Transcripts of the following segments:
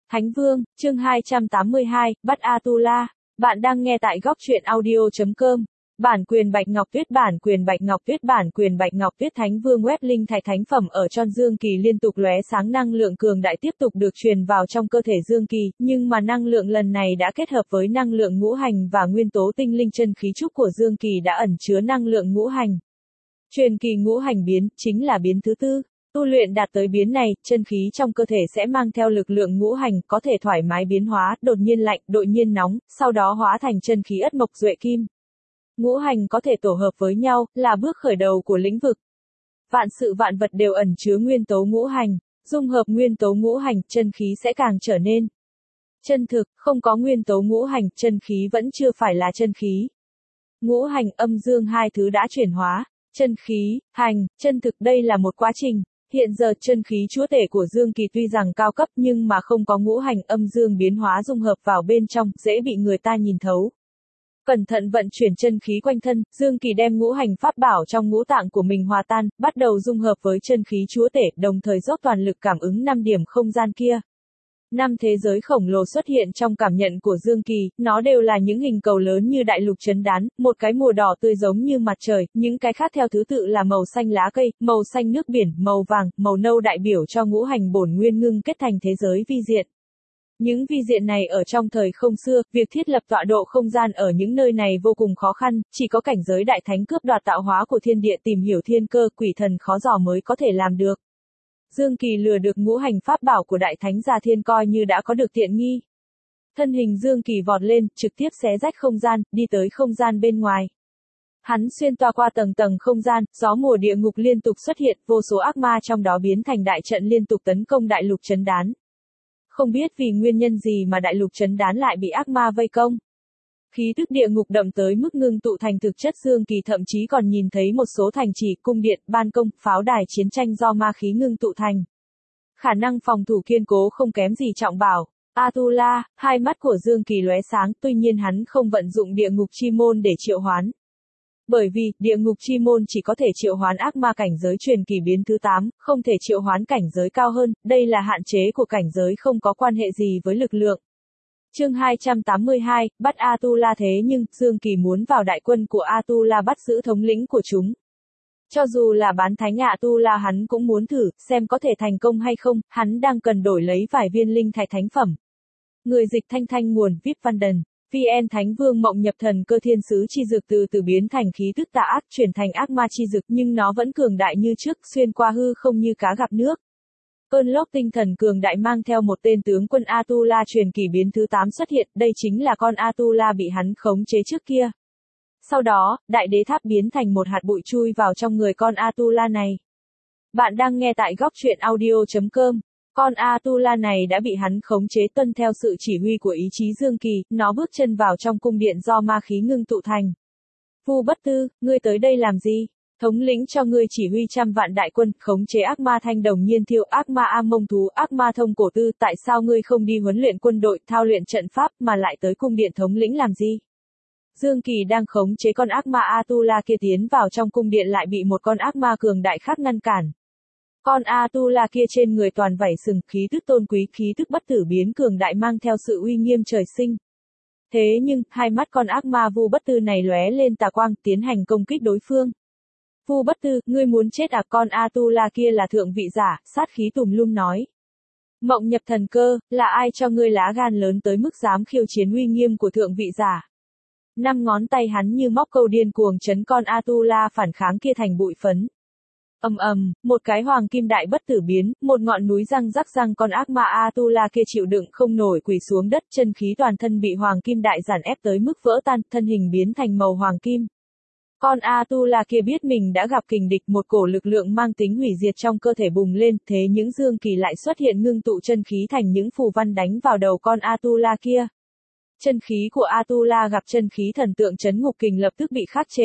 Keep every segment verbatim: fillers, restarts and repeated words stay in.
Thánh Vương, chương hai trăm tám mươi hai, bắt Atula. Bạn đang nghe tại góc truyện audio.com. Bản quyền Bạch Ngọc Tuyết, bản quyền Bạch Ngọc Tuyết, bản quyền Bạch Ngọc Tuyết. Thánh Vương web linh thạch thánh phẩm ở Tron Dương Kỳ liên tục lóe sáng, năng lượng cường đại tiếp tục được truyền vào trong cơ thể Dương Kỳ, nhưng mà năng lượng lần này đã kết hợp với năng lượng ngũ hành và nguyên tố tinh linh chân khí trúc của Dương Kỳ đã ẩn chứa năng lượng ngũ hành. Truyền kỳ ngũ hành biến, chính là biến thứ tư. Tu luyện đạt tới biến này, chân khí trong cơ thể sẽ mang theo lực lượng ngũ hành, có thể thoải mái biến hóa, đột nhiên lạnh, đột nhiên nóng, sau đó hóa thành chân khí ất mộc duệ kim. Ngũ hành có thể tổ hợp với nhau, là bước khởi đầu của lĩnh vực. Vạn sự vạn vật đều ẩn chứa nguyên tố ngũ hành, dung hợp nguyên tố ngũ hành, chân khí sẽ càng trở nên chân thực, không có nguyên tố ngũ hành, chân khí vẫn chưa phải là chân khí. Ngũ hành âm dương hai thứ đã chuyển hóa, chân khí, hành, chân thực đây là một quá trình. Hiện giờ chân khí chúa tể của Dương Kỳ tuy rằng cao cấp nhưng mà không có ngũ hành âm dương biến hóa dung hợp vào bên trong, dễ bị người ta nhìn thấu. Cẩn thận vận chuyển chân khí quanh thân, Dương Kỳ đem ngũ hành pháp bảo trong ngũ tạng của mình hòa tan, bắt đầu dung hợp với chân khí chúa tể, đồng thời dốc toàn lực cảm ứng năm điểm không gian kia. Năm thế giới khổng lồ xuất hiện trong cảm nhận của Dương Kỳ, nó đều là những hình cầu lớn như đại lục chấn đán, một cái màu đỏ tươi giống như mặt trời, những cái khác theo thứ tự là màu xanh lá cây, màu xanh nước biển, màu vàng, màu nâu đại biểu cho ngũ hành bổn nguyên ngưng kết thành thế giới vi diện. Những vi diện này ở trong thời không xưa, việc thiết lập tọa độ không gian ở những nơi này vô cùng khó khăn, chỉ có cảnh giới đại thánh cướp đoạt tạo hóa của thiên địa tìm hiểu thiên cơ, quỷ thần khó dò mới có thể làm được. Dương Kỳ lừa được ngũ hành pháp bảo của đại thánh Già Thiên coi như đã có được tiện nghi. Thân hình Dương Kỳ vọt lên, trực tiếp xé rách không gian, đi tới không gian bên ngoài. Hắn xuyên toa qua tầng tầng không gian, gió mùa địa ngục liên tục xuất hiện, vô số ác ma trong đó biến thành đại trận liên tục tấn công đại lục trấn đán. Không biết vì nguyên nhân gì mà đại lục trấn đán lại bị ác ma vây công. Khí tức địa ngục đậm tới mức ngưng tụ thành thực chất, Dương Kỳ thậm chí còn nhìn thấy một số thành trì, cung điện, ban công, pháo đài chiến tranh do ma khí ngưng tụ thành. Khả năng phòng thủ kiên cố không kém gì trọng bảo. Atula, hai mắt của Dương Kỳ lóe sáng, tuy nhiên hắn không vận dụng địa ngục chi môn để triệu hoán. Bởi vì, địa ngục chi môn chỉ có thể triệu hoán ác ma cảnh giới truyền kỳ biến thứ tám, không thể triệu hoán cảnh giới cao hơn, đây là hạn chế của cảnh giới không có quan hệ gì với lực lượng. Chương hai trăm tám mươi hai, bắt Atula. Thế nhưng, Dương Kỳ muốn vào đại quân của Atula bắt giữ thống lĩnh của chúng. Cho dù là bán thánh Atula hắn cũng muốn thử, xem có thể thành công hay không, hắn đang cần đổi lấy vài viên linh thạch thánh phẩm. Người dịch Thanh Thanh nguồn vê i pê Vanden, vê en Thánh Vương mộng nhập thần cơ thiên sứ chi dực từ từ biến thành khí tức tà ác chuyển thành ác ma chi dực nhưng nó vẫn cường đại như trước, xuyên qua hư không như cá gặp nước. Cơn lốc tinh thần cường đại mang theo một tên tướng quân Atula truyền kỳ biến thứ tám xuất hiện, đây chính là con Atula bị hắn khống chế trước kia. Sau đó, đại đế tháp biến thành một hạt bụi chui vào trong người con Atula này. Bạn đang nghe tại góc truyện audio.com. Con Atula này đã bị hắn khống chế tuân theo sự chỉ huy của ý chí Dương Kỳ, nó bước chân vào trong cung điện do ma khí ngưng tụ thành. Vu Bất Tư, ngươi tới đây làm gì? Thống lĩnh cho ngươi chỉ huy trăm vạn đại quân, khống chế ác ma thanh đồng nhiên thiêu, ác ma am mông thú, ác ma thông cổ tư, tại sao ngươi không đi huấn luyện quân đội, thao luyện trận pháp mà lại tới cung điện thống lĩnh làm gì? Dương Kỳ đang khống chế con ác ma Atula kia tiến vào trong cung điện lại bị một con ác ma cường đại khác ngăn cản. Con Atula kia trên người toàn vảy sừng, khí tức tôn quý, khí tức bất tử biến cường đại mang theo sự uy nghiêm trời sinh. Thế nhưng, hai mắt con ác ma Vu Bất Tư này lóe lên tà quang, tiến hành công kích đối phương. Vu Bất Tư, ngươi muốn chết à? Con Atula kia là thượng vị giả, sát khí tùm lum nói. Mộng nhập thần cơ, là ai cho ngươi lá gan lớn tới mức dám khiêu chiến uy nghiêm của thượng vị giả? Năm ngón tay hắn như móc câu điên cuồng chấn con Atula phản kháng kia thành bụi phấn. Ầm ầm, một cái hoàng kim đại bất tử biến, một ngọn núi răng rắc răng, con ác ma Atula kia chịu đựng không nổi quỳ xuống đất, chân khí toàn thân bị hoàng kim đại giản ép tới mức vỡ tan, thân hình biến thành màu hoàng kim. Con Atula kia biết mình đã gặp kình địch, một cổ lực lượng mang tính hủy diệt trong cơ thể bùng lên, thế những Dương Kỳ lại xuất hiện ngưng tụ chân khí thành những phù văn đánh vào đầu con Atula kia. Chân khí của Atula gặp chân khí thần tượng chấn ngục kình lập tức bị khắc chế.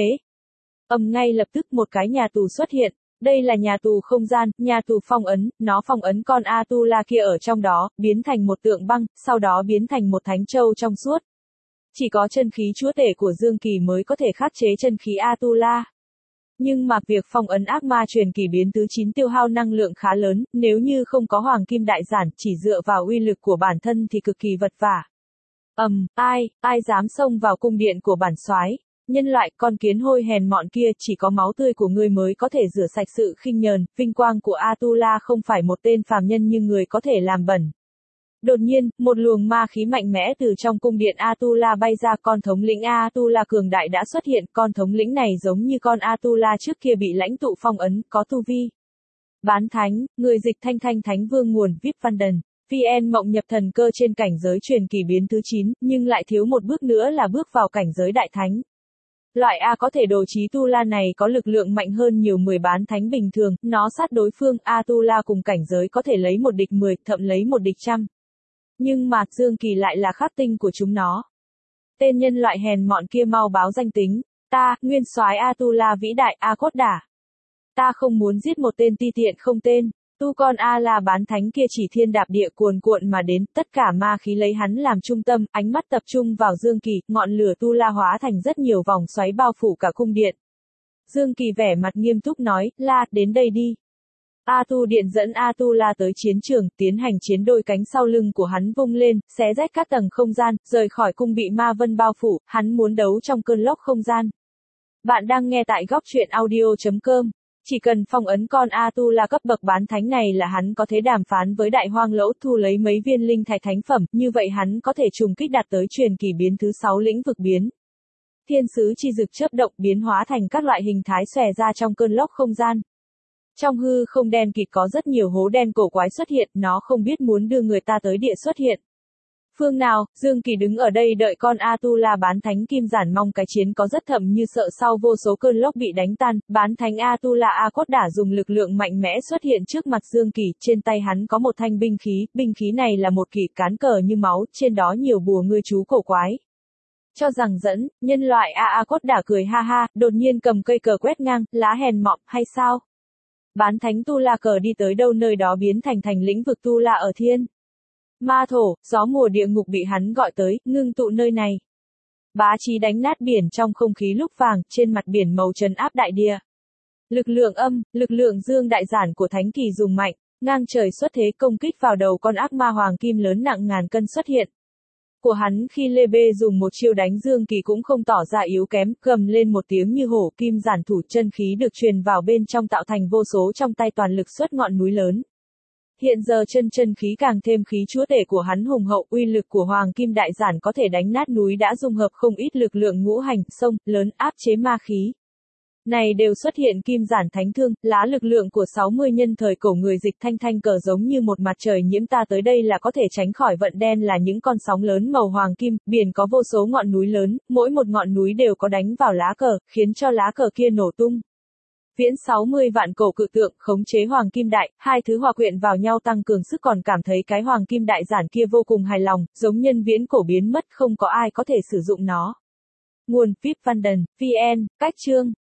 Ầm, ngay lập tức một cái nhà tù xuất hiện. Đây là nhà tù không gian, nhà tù phong ấn, nó phong ấn con Atula kia ở trong đó, biến thành một tượng băng, sau đó biến thành một thánh châu trong suốt. Chỉ có chân khí chúa tể của Dương Kỳ mới có thể khắc chế chân khí Atula. Nhưng mà việc phong ấn ác ma truyền kỳ biến thứ chín tiêu hao năng lượng khá lớn, nếu như không có hoàng kim đại giản, chỉ dựa vào uy lực của bản thân thì cực kỳ vật vả. Ầm, um, ai, ai dám xông vào cung điện của bản soái? Nhân loại, con kiến hôi hèn mọn kia, chỉ có máu tươi của ngươi mới có thể rửa sạch sự khinh nhờn, vinh quang của Atula không phải một tên phàm nhân như người có thể làm bẩn. Đột nhiên, một luồng ma khí mạnh mẽ từ trong cung điện Atula bay ra, con thống lĩnh Atula cường đại đã xuất hiện, con thống lĩnh này giống như con Atula trước kia bị lãnh tụ phong ấn, có tu vi. Bán thánh, người dịch thanh thanh thánh vương nguồn vê i pê Vanden. vê en mộng nhập thần cơ trên cảnh giới truyền kỳ biến thứ chín, nhưng lại thiếu một bước nữa là bước vào cảnh giới đại thánh. Loại A có thể đồ trí tu la này có lực lượng mạnh hơn nhiều mười bán thánh bình thường, nó sát đối phương, Atula cùng cảnh giới có thể lấy một địch mười, thậm lấy một địch trăm. Nhưng mà, Dương Kỳ lại là khắc tinh của chúng nó. Tên nhân loại hèn mọn kia mau báo danh tính, ta, nguyên soái Atula vĩ đại, A Cốt Đả. Ta không muốn giết một tên ti tiện không tên. Tu con A La bán thánh kia chỉ thiên đạp địa cuồn cuộn mà đến, tất cả ma khí lấy hắn làm trung tâm, ánh mắt tập trung vào Dương Kỳ, ngọn lửa tu la hóa thành rất nhiều vòng xoáy bao phủ cả cung điện. Dương Kỳ vẻ mặt nghiêm túc nói, La, đến đây đi. A Tu Điện dẫn A Tu La tới chiến trường, tiến hành chiến, đôi cánh sau lưng của hắn vung lên, xé rách các tầng không gian, rời khỏi cung bị ma vân bao phủ, hắn muốn đấu trong cơn lốc không gian. Bạn đang nghe tại góc truyện audio chấm com. Chỉ cần phong ấn con Atula cấp bậc bán thánh này là hắn có thể đàm phán với đại hoang lỗ thu lấy mấy viên linh thạch thánh phẩm, như vậy hắn có thể trùng kích đạt tới truyền kỳ biến thứ sáu lĩnh vực biến. Thiên sứ chi dực chớp động biến hóa thành các loại hình thái xòe ra trong cơn lốc không gian. Trong hư không đen kịt có rất nhiều hố đen cổ quái xuất hiện, nó không biết muốn đưa người ta tới địa xuất hiện. Phương nào, Dương Kỳ đứng ở đây đợi con Atula bán thánh kim giản, mong cái chiến có rất thầm như sợ sau vô số cơn lốc bị đánh tan, bán thánh Atula A Cốt Đả dùng lực lượng mạnh mẽ xuất hiện trước mặt Dương Kỳ, trên tay hắn có một thanh binh khí, binh khí này là một kỳ cán cờ như máu, trên đó nhiều bùa ngư chú cổ quái. Cho rằng dẫn, nhân loại A A Cốt Đả cười ha ha, đột nhiên cầm cây cờ quét ngang, lá hèn mọn, hay sao? Bán thánh Tu La cờ đi tới đâu nơi đó biến thành thành lĩnh vực Tu La ở thiên. Ma thổ, gió mùa địa ngục bị hắn gọi tới, ngưng tụ nơi này. Bá chí đánh nát biển trong không khí lúc vàng, trên mặt biển màu trấn áp đại địa. Lực lượng âm, lực lượng dương đại giản của thánh kỳ dùng mạnh, ngang trời xuất thế công kích vào đầu con ác ma hoàng kim lớn nặng ngàn cân xuất hiện. Của hắn khi Lê Bê dùng một chiêu đánh Dương Kỳ cũng không tỏ ra yếu kém, gầm lên một tiếng như hổ, kim giản thủ chân khí được truyền vào bên trong tạo thành vô số trong tay toàn lực xuất ngọn núi lớn. Hiện giờ chân chân khí càng thêm khí chúa tể của hắn hùng hậu, uy lực của hoàng kim đại giản có thể đánh nát núi đã dung hợp không ít lực lượng ngũ hành, sông, lớn, áp chế ma khí. Này đều xuất hiện kim giản thánh thương, lá lực lượng của sáu mươi nhân thời cổ người dịch thanh thanh cờ giống như một mặt trời nhiễm, ta tới đây là có thể tránh khỏi vận đen là những con sóng lớn màu hoàng kim, biển có vô số ngọn núi lớn, mỗi một ngọn núi đều có đánh vào lá cờ, khiến cho lá cờ kia nổ tung. Viễn sáu mươi vạn cổ cự tượng, khống chế hoàng kim đại, hai thứ hòa quyện vào nhau tăng cường sức, còn cảm thấy cái hoàng kim đại giản kia vô cùng hài lòng, giống nhân viễn cổ biến mất, không có ai có thể sử dụng nó. Nguồn vê i pê Vanden, vê en, cách chương.